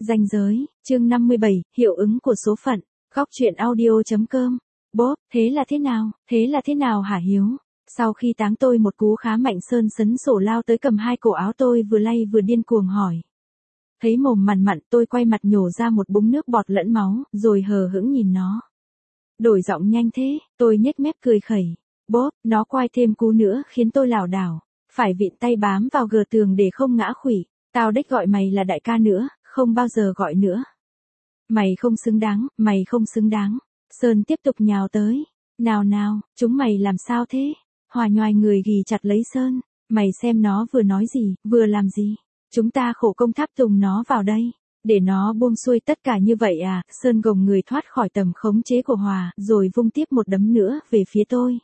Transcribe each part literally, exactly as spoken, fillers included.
Ranh giới, chương năm mươi bảy, hiệu ứng của số phận, góc truyện audio.com. Bốp, thế là thế nào, thế là thế nào hả Hiếu? Sau khi táng tôi một cú khá mạnh, Sơn sấn sổ lao tới cầm hai cổ áo tôi, vừa lay vừa điên cuồng hỏi. Thấy mồm mằn mặn, tôi quay mặt nhổ ra một búng nước bọt lẫn máu, rồi hờ hững nhìn nó. Đổi giọng nhanh thế, tôi nhếch mép cười khẩy. Bốp, nó quay thêm cú nữa khiến tôi lảo đảo, phải vịn tay bám vào gờ tường để không ngã khuỵu. Tao đếch gọi mày là đại ca nữa, không bao giờ gọi nữa. Mày không xứng đáng, mày không xứng đáng. Sơn tiếp tục nhào tới. Nào nào, chúng mày làm sao thế? Hòa nhoài người ghì chặt lấy Sơn. Mày xem nó vừa nói gì, vừa làm gì. Chúng ta khổ công tháp tùng nó vào đây, để nó buông xuôi tất cả như vậy à? Sơn gồng người thoát khỏi tầm khống chế của Hòa, rồi vung tiếp một đấm nữa về phía tôi.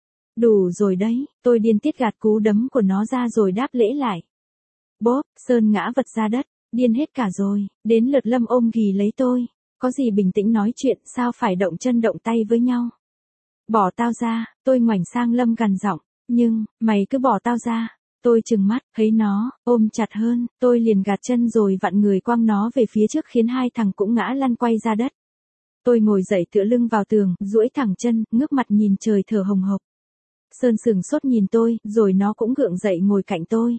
Đủ rồi đấy, tôi điên tiết gạt cú đấm của nó ra rồi đáp lễ lại. Bốp, Sơn ngã vật ra đất, điên hết cả rồi, đến lượt Lâm ôm ghì lấy tôi. Có gì bình tĩnh nói chuyện, sao phải động chân động tay với nhau? Bỏ tao ra, tôi ngoảnh sang Lâm gằn giọng, nhưng, mày cứ bỏ tao ra. Tôi trừng mắt, thấy nó, ôm chặt hơn, tôi liền gạt chân rồi vặn người quăng nó về phía trước khiến hai thằng cũng ngã lăn quay ra đất. Tôi ngồi dậy tựa lưng vào tường, duỗi thẳng chân, ngước mặt nhìn trời thở hồng hộc. Sơn sửng sốt nhìn tôi, rồi nó cũng gượng dậy ngồi cạnh tôi.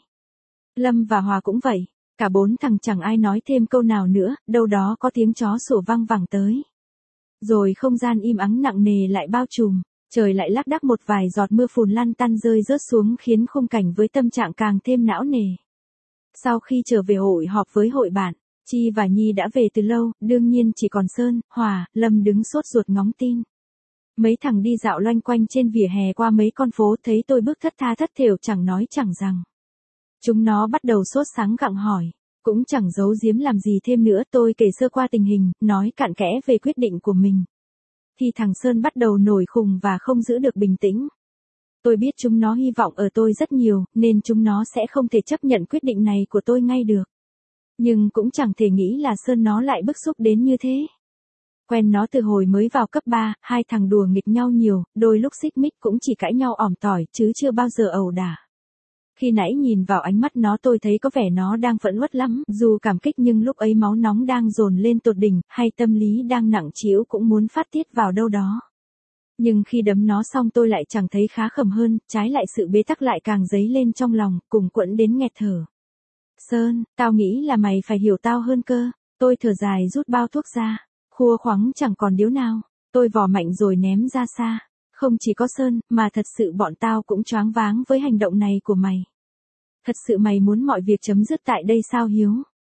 Lâm và Hòa cũng vậy, cả bốn thằng chẳng ai nói thêm câu nào nữa, đâu đó có tiếng chó sủa vang vẳng tới. Rồi không gian im ắng nặng nề lại bao trùm, trời lại lác đác một vài giọt mưa phùn lăn tăn rơi rớt xuống khiến khung cảnh với tâm trạng càng thêm não nề. Sau khi trở về hội họp với hội bạn, Chi và Nhi đã về từ lâu, đương nhiên chỉ còn Sơn, Hòa, Lâm đứng sốt ruột ngóng tin. Mấy thằng đi dạo loanh quanh trên vỉa hè qua mấy con phố thấy tôi bước thất tha thất thểu chẳng nói chẳng rằng. Chúng nó bắt đầu sốt sáng gặng hỏi, cũng chẳng giấu giếm làm gì thêm nữa, tôi kể sơ qua tình hình, nói cặn kẽ về quyết định của mình. Thì thằng Sơn bắt đầu nổi khùng và không giữ được bình tĩnh. Tôi biết chúng nó hy vọng ở tôi rất nhiều, nên chúng nó sẽ không thể chấp nhận quyết định này của tôi ngay được. Nhưng cũng chẳng thể nghĩ là Sơn nó lại bức xúc đến như thế. Quen nó từ hồi mới vào cấp ba, hai thằng đùa nghịch nhau nhiều, đôi lúc xích mích cũng chỉ cãi nhau ỏm tỏi chứ chưa bao giờ ẩu đả. Khi nãy nhìn vào ánh mắt nó tôi thấy có vẻ nó đang phẫn uất lắm, dù cảm kích nhưng lúc ấy máu nóng đang dồn lên tột đỉnh, hay tâm lý đang nặng trĩu cũng muốn phát tiết vào đâu đó. Nhưng khi đấm nó xong tôi lại chẳng thấy khá khẩm hơn, trái lại sự bế tắc lại càng dấy lên trong lòng, cùng quẫn đến nghẹt thở. Sơn, tao nghĩ là mày phải hiểu tao hơn cơ. Tôi thở dài rút bao thuốc ra, khua khoắng chẳng còn điếu nào, tôi vò mạnh rồi ném ra xa. Không chỉ có Sơn, mà thật sự bọn tao cũng choáng váng với hành động này của mày. Thật sự mày muốn mọi việc chấm dứt tại đây sao Hiếu?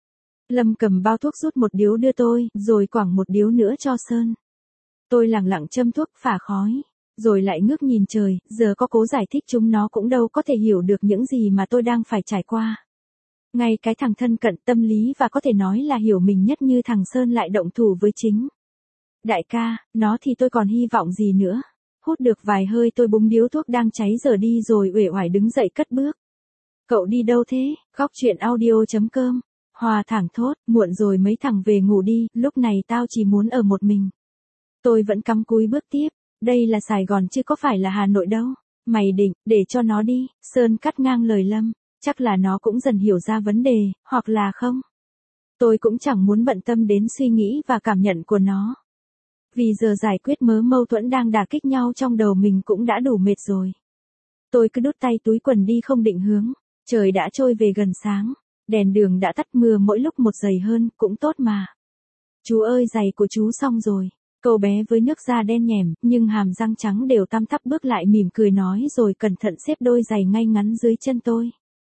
Lâm cầm bao thuốc rút một điếu đưa tôi, rồi quẳng một điếu nữa cho Sơn. Tôi lẳng lặng châm thuốc phả khói, rồi lại ngước nhìn trời, giờ có cố giải thích chúng nó cũng đâu có thể hiểu được những gì mà tôi đang phải trải qua. Ngay cái thằng thân cận tâm lý và có thể nói là hiểu mình nhất như thằng Sơn lại động thủ với chính. Đại ca, nó thì tôi còn hy vọng gì nữa? Hút được vài hơi tôi búng điếu thuốc đang cháy giờ đi rồi uể oải đứng dậy cất bước. Cậu đi đâu thế? Góc truyện audio.com. Hòa thẳng thốt, muộn rồi mấy thằng về ngủ đi, lúc này tao chỉ muốn ở một mình. Tôi vẫn cắm cúi bước tiếp, đây là Sài Gòn chứ có phải là Hà Nội đâu. Mày định, để cho nó đi, Sơn cắt ngang lời Lâm, chắc là nó cũng dần hiểu ra vấn đề, hoặc là không. Tôi cũng chẳng muốn bận tâm đến suy nghĩ và cảm nhận của nó. Vì giờ giải quyết mớ mâu thuẫn đang đả kích nhau trong đầu mình cũng đã đủ mệt rồi. Tôi cứ đút tay túi quần đi không định hướng, trời đã trôi về gần sáng, đèn đường đã tắt mưa mỗi lúc một dày hơn, cũng tốt mà. Chú ơi giày của chú xong rồi, cậu bé với nước da đen nhẻm, nhưng hàm răng trắng đều tăm tắp bước lại mỉm cười nói rồi cẩn thận xếp đôi giày ngay ngắn dưới chân tôi.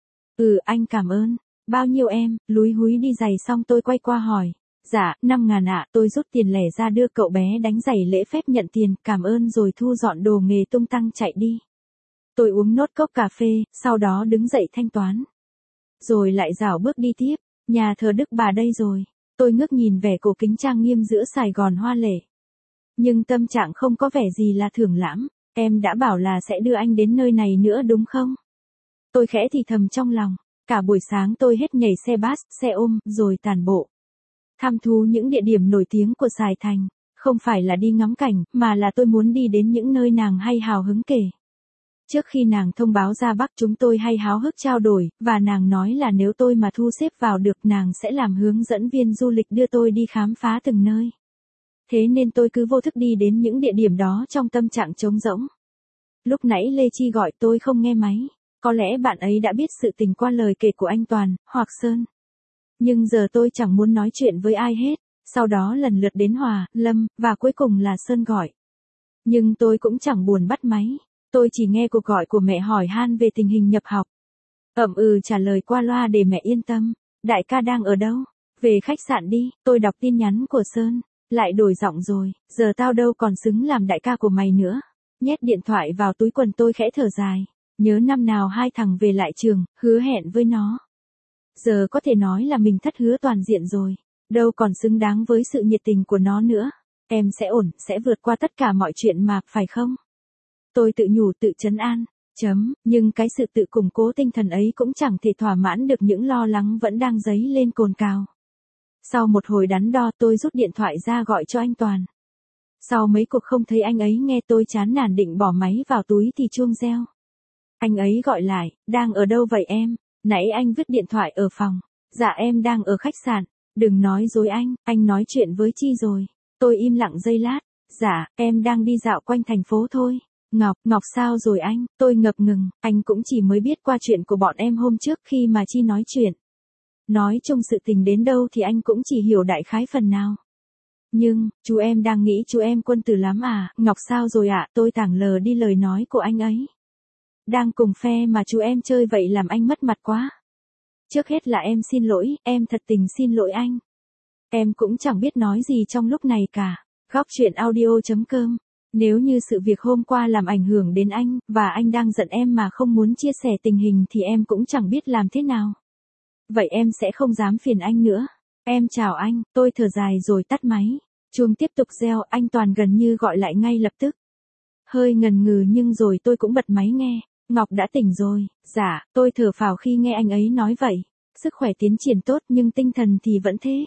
Ừ anh cảm ơn, bao nhiêu em? Lúi húi đi giày xong tôi quay qua hỏi. Dạ, năm ngàn ạ, tôi rút tiền lẻ ra đưa cậu bé đánh giày lễ phép nhận tiền, cảm ơn rồi thu dọn đồ nghề tung tăng chạy đi. Tôi uống nốt cốc cà phê, sau đó đứng dậy thanh toán. Rồi lại rảo bước đi tiếp, nhà thờ Đức Bà đây rồi. Tôi ngước nhìn vẻ cổ kính trang nghiêm giữa Sài Gòn hoa lệ. Nhưng tâm trạng không có vẻ gì là thưởng lãm, em đã bảo là sẽ đưa anh đến nơi này nữa đúng không? Tôi khẽ thì thầm trong lòng, cả buổi sáng tôi hết nhảy xe bus, xe ôm, rồi tản bộ. Thăm thú những địa điểm nổi tiếng của Sài Thành, không phải là đi ngắm cảnh, mà là tôi muốn đi đến những nơi nàng hay hào hứng kể. Trước khi nàng thông báo ra Bắc chúng tôi hay háo hức trao đổi, và nàng nói là nếu tôi mà thu xếp vào được nàng sẽ làm hướng dẫn viên du lịch đưa tôi đi khám phá từng nơi. Thế nên tôi cứ vô thức đi đến những địa điểm đó trong tâm trạng trống rỗng. Lúc nãy Lê Chi gọi tôi không nghe máy. Có lẽ bạn ấy đã biết sự tình qua lời kể của anh Toàn, hoặc Sơn. Nhưng giờ tôi chẳng muốn nói chuyện với ai hết. Sau đó lần lượt đến Hòa, Lâm, và cuối cùng là Sơn gọi. Nhưng tôi cũng chẳng buồn bắt máy. Tôi chỉ nghe cuộc gọi của mẹ hỏi han về tình hình nhập học. Ậm ừ trả lời qua loa để mẹ yên tâm. Đại ca đang ở đâu? Về khách sạn đi. Tôi đọc tin nhắn của Sơn. Lại đổi giọng rồi. Giờ tao đâu còn xứng làm đại ca của mày nữa. Nhét điện thoại vào túi quần tôi khẽ thở dài. Nhớ năm nào hai thằng về lại trường, hứa hẹn với nó. Giờ có thể nói là mình thất hứa toàn diện rồi. Đâu còn xứng đáng với sự nhiệt tình của nó nữa. Em sẽ ổn, sẽ vượt qua tất cả mọi chuyện mà, phải không? Tôi tự nhủ tự trấn an. Chấm, nhưng cái sự tự củng cố tinh thần ấy cũng chẳng thể thỏa mãn được những lo lắng vẫn đang dấy lên cồn cào. Sau một hồi đắn đo tôi rút điện thoại ra gọi cho anh Toàn. Sau mấy cuộc không thấy anh ấy nghe tôi chán nản định bỏ máy vào túi thì chuông reo. Anh ấy gọi lại, đang ở đâu vậy em? Nãy anh vứt điện thoại ở phòng. Dạ em đang ở khách sạn. Đừng nói dối anh, anh nói chuyện với Chi rồi. Tôi im lặng giây lát. Dạ, em đang đi dạo quanh thành phố thôi. Ngọc, Ngọc sao rồi anh? Tôi ngập ngừng, anh cũng chỉ mới biết qua chuyện của bọn em hôm trước khi mà Chi nói chuyện. Nói chung sự tình đến đâu thì anh cũng chỉ hiểu đại khái phần nào. Nhưng, chú em đang nghĩ chú em quân tử lắm à? Ngọc sao rồi ạ? À? Tôi tảng lờ đi lời nói của anh ấy. Đang cùng phe mà chú em chơi vậy làm anh mất mặt quá. Trước hết là em xin lỗi, em thật tình xin lỗi anh. Em cũng chẳng biết nói gì trong lúc này cả. Góc chuyện audio chấm com. Nếu như sự việc hôm qua làm ảnh hưởng đến anh, và anh đang giận em mà không muốn chia sẻ tình hình thì em cũng chẳng biết làm thế nào. Vậy em sẽ không dám phiền anh nữa. Em chào anh, tôi thở dài rồi tắt máy. Chuông tiếp tục reo, anh Toàn gần như gọi lại ngay lập tức. Hơi ngần ngừ nhưng rồi tôi cũng bật máy nghe. Ngọc đã tỉnh rồi. Dạ, tôi thở phào khi nghe anh ấy nói vậy. Sức khỏe tiến triển tốt nhưng tinh thần thì vẫn thế.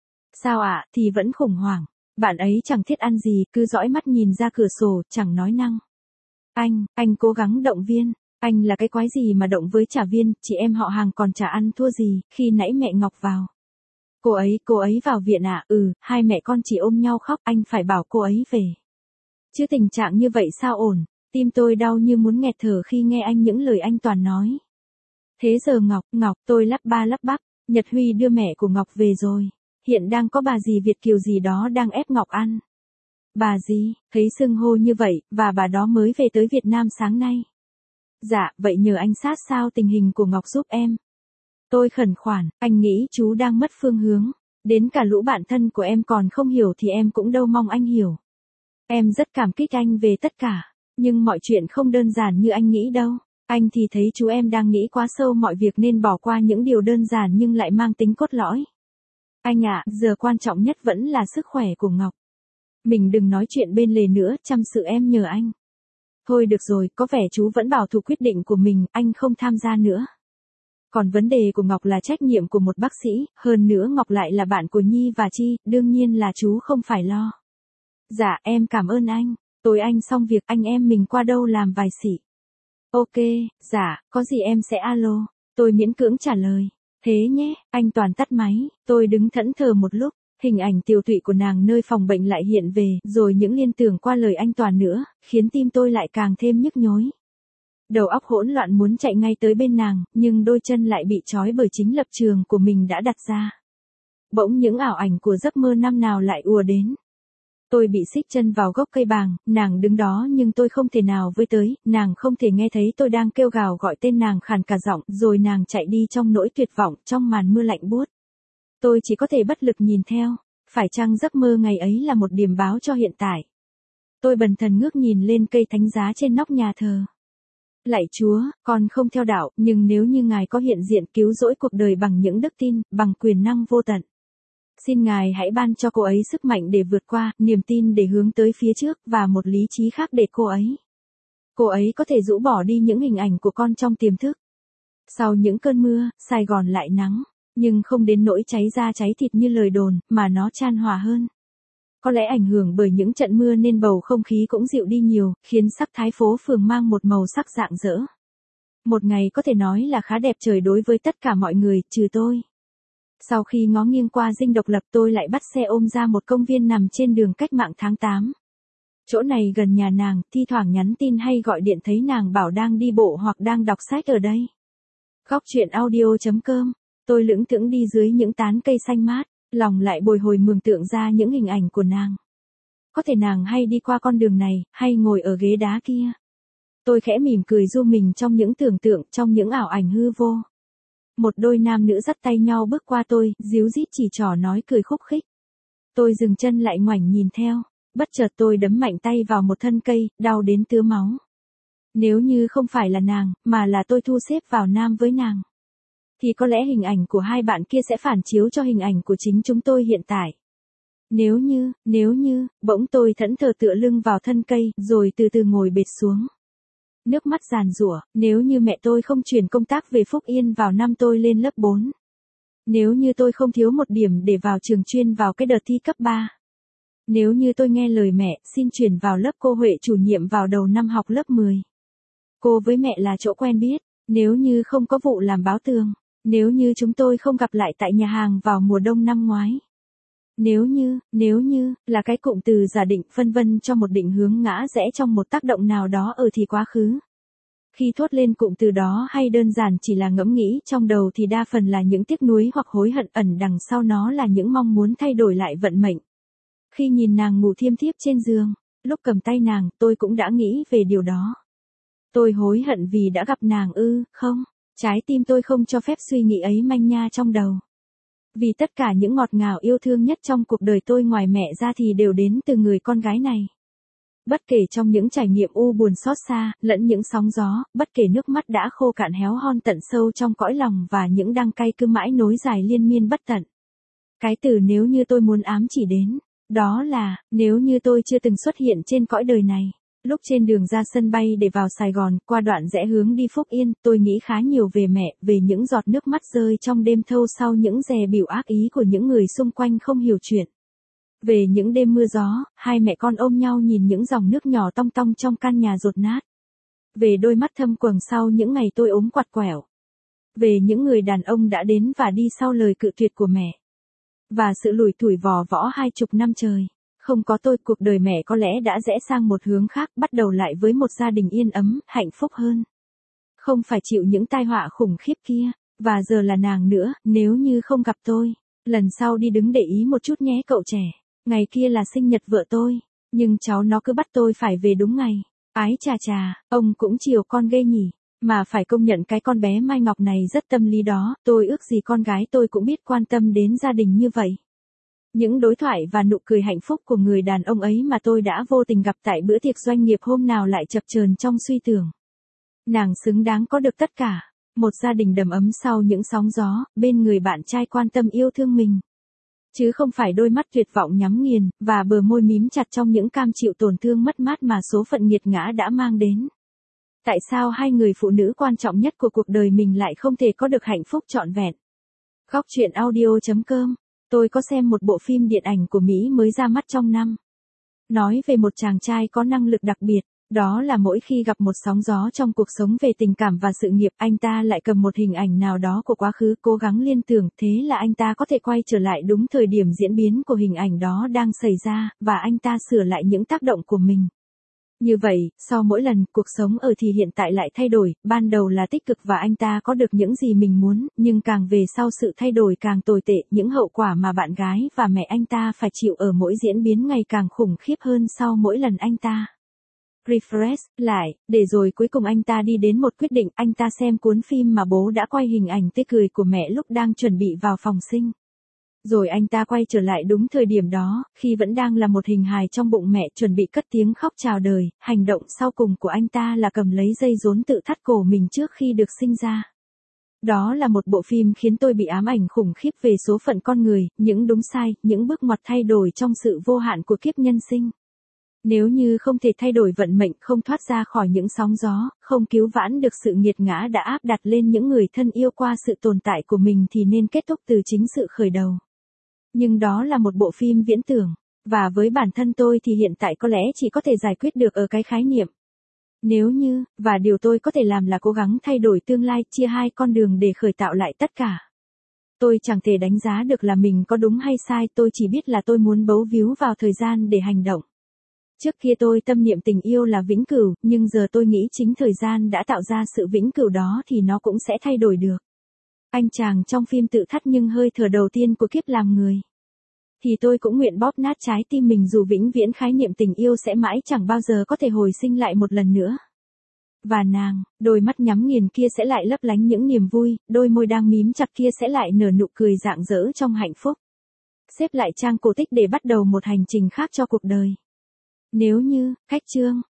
Sao ạ, à, thì vẫn khủng hoảng. Bạn ấy chẳng thiết ăn gì, cứ dõi mắt nhìn ra cửa sổ, chẳng nói năng. Anh, anh cố gắng động viên. Anh là cái quái gì mà động với Trả Viên, chị em họ hàng còn chả ăn thua gì, khi nãy mẹ Ngọc vào. Cô ấy, cô ấy vào viện à, ừ, hai mẹ con chỉ ôm nhau khóc, anh phải bảo cô ấy về. Chứ tình trạng như vậy sao ổn, tim tôi đau như muốn nghẹt thở khi nghe anh những lời anh Toàn nói. Thế giờ Ngọc, Ngọc, tôi lắp ba lắp bắp, Nhật Huy đưa mẹ của Ngọc về rồi. Hiện đang có bà dì Việt kiều gì đó đang ép Ngọc ăn. Bà gì, thấy xưng hô như vậy, và bà đó mới về tới Việt Nam sáng nay. Dạ, vậy nhờ anh sát sao tình hình của Ngọc giúp em. Tôi khẩn khoản, anh nghĩ chú đang mất phương hướng. Đến cả lũ bạn thân của em còn không hiểu thì em cũng đâu mong anh hiểu. Em rất cảm kích anh về tất cả, nhưng mọi chuyện không đơn giản như anh nghĩ đâu. Anh thì thấy chú em đang nghĩ quá sâu mọi việc nên bỏ qua những điều đơn giản nhưng lại mang tính cốt lõi. Anh ạ, à, giờ quan trọng nhất vẫn là sức khỏe của Ngọc. Mình đừng nói chuyện bên lề nữa, chăm sự em nhờ anh. Thôi được rồi, có vẻ chú vẫn bảo thủ quyết định của mình, anh không tham gia nữa. Còn vấn đề của Ngọc là trách nhiệm của một bác sĩ, hơn nữa Ngọc lại là bạn của Nhi và Chi, đương nhiên là chú không phải lo. Dạ, em cảm ơn anh. Tối anh xong việc anh em mình qua đâu làm vài xỉ. Ok, dạ, có gì em sẽ alo. Tôi miễn cưỡng trả lời. Thế nhé, anh Toàn tắt máy, tôi đứng thẫn thờ một lúc, hình ảnh tiều tụy của nàng nơi phòng bệnh lại hiện về, rồi những liên tưởng qua lời anh Toàn nữa, khiến tim tôi lại càng thêm nhức nhối. Đầu óc hỗn loạn muốn chạy ngay tới bên nàng, nhưng đôi chân lại bị trói bởi chính lập trường của mình đã đặt ra. Bỗng những ảo ảnh của giấc mơ năm nào lại ùa đến. Tôi bị xích chân vào gốc cây bàng, nàng đứng đó nhưng tôi không thể nào với tới, nàng không thể nghe thấy tôi đang kêu gào gọi tên nàng khàn cả giọng, rồi nàng chạy đi trong nỗi tuyệt vọng, trong màn mưa lạnh buốt. Tôi chỉ có thể bất lực nhìn theo, phải chăng giấc mơ ngày ấy là một điểm báo cho hiện tại. Tôi bần thần ngước nhìn lên cây thánh giá trên nóc nhà thờ. Lạy Chúa, con không theo đạo, nhưng nếu như Ngài có hiện diện cứu rỗi cuộc đời bằng những đức tin, bằng quyền năng vô tận. Xin Ngài hãy ban cho cô ấy sức mạnh để vượt qua, niềm tin để hướng tới phía trước, và một lý trí khác để cô ấy. Cô ấy có thể rũ bỏ đi những hình ảnh của con trong tiềm thức. Sau những cơn mưa, Sài Gòn lại nắng, nhưng không đến nỗi cháy da cháy thịt như lời đồn, mà nó chan hòa hơn. Có lẽ ảnh hưởng bởi những trận mưa nên bầu không khí cũng dịu đi nhiều, khiến sắc thái phố phường mang một màu sắc rạng rỡ. Một ngày có thể nói là khá đẹp trời đối với tất cả mọi người, trừ tôi. Sau khi ngó nghiêng qua dinh Độc Lập tôi lại bắt xe ôm ra một công viên nằm trên đường Cách Mạng tháng tám. Chỗ này gần nhà nàng, thi thoảng nhắn tin hay gọi điện thấy nàng bảo đang đi bộ hoặc đang đọc sách ở đây. Góc truyện audio chấm com, tôi lững thững đi dưới những tán cây xanh mát, lòng lại bồi hồi mường tượng ra những hình ảnh của nàng. Có thể nàng hay đi qua con đường này, hay ngồi ở ghế đá kia. Tôi khẽ mỉm cười du mình trong những tưởng tượng, trong những ảo ảnh hư vô. Một đôi nam nữ dắt tay nhau bước qua tôi, díu dít chỉ trỏ nói cười khúc khích. Tôi dừng chân lại ngoảnh nhìn theo, bất chợt tôi đấm mạnh tay vào một thân cây, đau đến tứa máu. Nếu như không phải là nàng, mà là tôi thu xếp vào nam với nàng, thì có lẽ hình ảnh của hai bạn kia sẽ phản chiếu cho hình ảnh của chính chúng tôi hiện tại. Nếu như, nếu như, bỗng tôi thẫn thờ tựa lưng vào thân cây, rồi từ từ ngồi bệt xuống. Nước mắt giàn giụa, nếu như mẹ tôi không chuyển công tác về Phúc Yên vào năm tôi lên lớp bốn. Nếu như tôi không thiếu một điểm để vào trường chuyên vào cái đợt thi cấp ba. Nếu như tôi nghe lời mẹ, xin chuyển vào lớp cô Huệ chủ nhiệm vào đầu năm học lớp mười. Cô với mẹ là chỗ quen biết, nếu như không có vụ làm báo tường, nếu như chúng tôi không gặp lại tại nhà hàng vào mùa đông năm ngoái. Nếu như, nếu như, là cái cụm từ giả định phân vân cho một định hướng ngã rẽ trong một tác động nào đó ở thì quá khứ. Khi thốt lên cụm từ đó hay đơn giản chỉ là ngẫm nghĩ trong đầu thì đa phần là những tiếc nuối hoặc hối hận, ẩn đằng sau nó là những mong muốn thay đổi lại vận mệnh. Khi nhìn nàng ngủ thiêm thiếp trên giường, lúc cầm tay nàng, tôi cũng đã nghĩ về điều đó. Tôi hối hận vì đã gặp nàng ư, không, trái tim tôi không cho phép suy nghĩ ấy manh nha trong đầu. Vì tất cả những ngọt ngào yêu thương nhất trong cuộc đời tôi ngoài mẹ ra thì đều đến từ người con gái này. Bất kể trong những trải nghiệm u buồn xót xa, lẫn những sóng gió, bất kể nước mắt đã khô cạn héo hon tận sâu trong cõi lòng và những đắng cay cứ mãi nối dài liên miên bất tận. Cái từ nếu như tôi muốn ám chỉ đến, đó là, nếu như tôi chưa từng xuất hiện trên cõi đời này. Lúc trên đường ra sân bay để vào Sài Gòn, qua đoạn rẽ hướng đi Phúc Yên, tôi nghĩ khá nhiều về mẹ, về những giọt nước mắt rơi trong đêm thâu sau những dè bỉu ác ý của những người xung quanh không hiểu chuyện. Về những đêm mưa gió, hai mẹ con ôm nhau nhìn những dòng nước nhỏ tong tong trong căn nhà dột nát. Về đôi mắt thâm quầng sau những ngày tôi ốm quặt quẻo. Về những người đàn ông đã đến và đi sau lời cự tuyệt của mẹ. Và sự lủi thủi vò võ hai chục năm trời. Không có tôi, cuộc đời mẹ có lẽ đã rẽ sang một hướng khác, bắt đầu lại với một gia đình yên ấm, hạnh phúc hơn. Không phải chịu những tai họa khủng khiếp kia, và giờ là nàng nữa, nếu như không gặp tôi. Lần sau đi đứng để ý một chút nhé cậu trẻ. Ngày kia là sinh nhật vợ tôi, nhưng cháu nó cứ bắt tôi phải về đúng ngày. Ái chà chà, ông cũng chiều con ghê nhỉ. Mà phải công nhận cái con bé Mai Ngọc này rất tâm lý đó, tôi ước gì con gái tôi cũng biết quan tâm đến gia đình như vậy. Những đối thoại và nụ cười hạnh phúc của người đàn ông ấy mà tôi đã vô tình gặp tại bữa tiệc doanh nghiệp hôm nào lại chập chờn trong suy tưởng. Nàng xứng đáng có được tất cả, một gia đình đầm ấm sau những sóng gió, bên người bạn trai quan tâm yêu thương mình. Chứ không phải đôi mắt tuyệt vọng nhắm nghiền, và bờ môi mím chặt trong những cam chịu tổn thương mất mát mà số phận nghiệt ngã đã mang đến. Tại sao hai người phụ nữ quan trọng nhất của cuộc đời mình lại không thể có được hạnh phúc trọn vẹn? Góc truyện audio chấm com. Tôi có xem một bộ phim điện ảnh của Mỹ mới ra mắt trong năm. Nói về một chàng trai có năng lực đặc biệt, đó là mỗi khi gặp một sóng gió trong cuộc sống về tình cảm và sự nghiệp, anh ta lại cầm một hình ảnh nào đó của quá khứ, cố gắng liên tưởng, thế là anh ta có thể quay trở lại đúng thời điểm diễn biến của hình ảnh đó đang xảy ra, và anh ta sửa lại những tác động của mình. Như vậy, sau mỗi lần, cuộc sống ở thì hiện tại lại thay đổi, ban đầu là tích cực và anh ta có được những gì mình muốn, nhưng càng về sau sự thay đổi càng tồi tệ, những hậu quả mà bạn gái và mẹ anh ta phải chịu ở mỗi diễn biến ngày càng khủng khiếp hơn sau mỗi lần anh ta refresh lại, để rồi cuối cùng anh ta đi đến một quyết định, anh ta xem cuốn phim mà bố đã quay hình ảnh tươi cười của mẹ lúc đang chuẩn bị vào phòng sinh. Rồi anh ta quay trở lại đúng thời điểm đó, khi vẫn đang là một hình hài trong bụng mẹ chuẩn bị cất tiếng khóc chào đời, hành động sau cùng của anh ta là cầm lấy dây rốn tự thắt cổ mình trước khi được sinh ra. Đó là một bộ phim khiến tôi bị ám ảnh khủng khiếp về số phận con người, những đúng sai, những bước ngoặt thay đổi trong sự vô hạn của kiếp nhân sinh. Nếu như không thể thay đổi vận mệnh, không thoát ra khỏi những sóng gió, không cứu vãn được sự nghiệt ngã đã áp đặt lên những người thân yêu qua sự tồn tại của mình thì nên kết thúc từ chính sự khởi đầu. Nhưng đó là một bộ phim viễn tưởng. Và với bản thân tôi thì hiện tại có lẽ chỉ có thể giải quyết được ở cái khái niệm. Nếu như, và điều tôi có thể làm là cố gắng thay đổi tương lai, chia hai con đường để khởi tạo lại tất cả. Tôi chẳng thể đánh giá được là mình có đúng hay sai, tôi chỉ biết là tôi muốn bấu víu vào thời gian để hành động. Trước kia tôi tâm niệm tình yêu là vĩnh cửu, nhưng giờ tôi nghĩ chính thời gian đã tạo ra sự vĩnh cửu đó thì nó cũng sẽ thay đổi được. Anh chàng trong phim tự thắt nhưng hơi thở đầu tiên của kiếp làm người. Thì tôi cũng nguyện bóp nát trái tim mình dù vĩnh viễn khái niệm tình yêu sẽ mãi chẳng bao giờ có thể hồi sinh lại một lần nữa. Và nàng, đôi mắt nhắm nghiền kia sẽ lại lấp lánh những niềm vui, đôi môi đang mím chặt kia sẽ lại nở nụ cười rạng rỡ trong hạnh phúc. Xếp lại trang cổ tích để bắt đầu một hành trình khác cho cuộc đời. Nếu như, khách chương.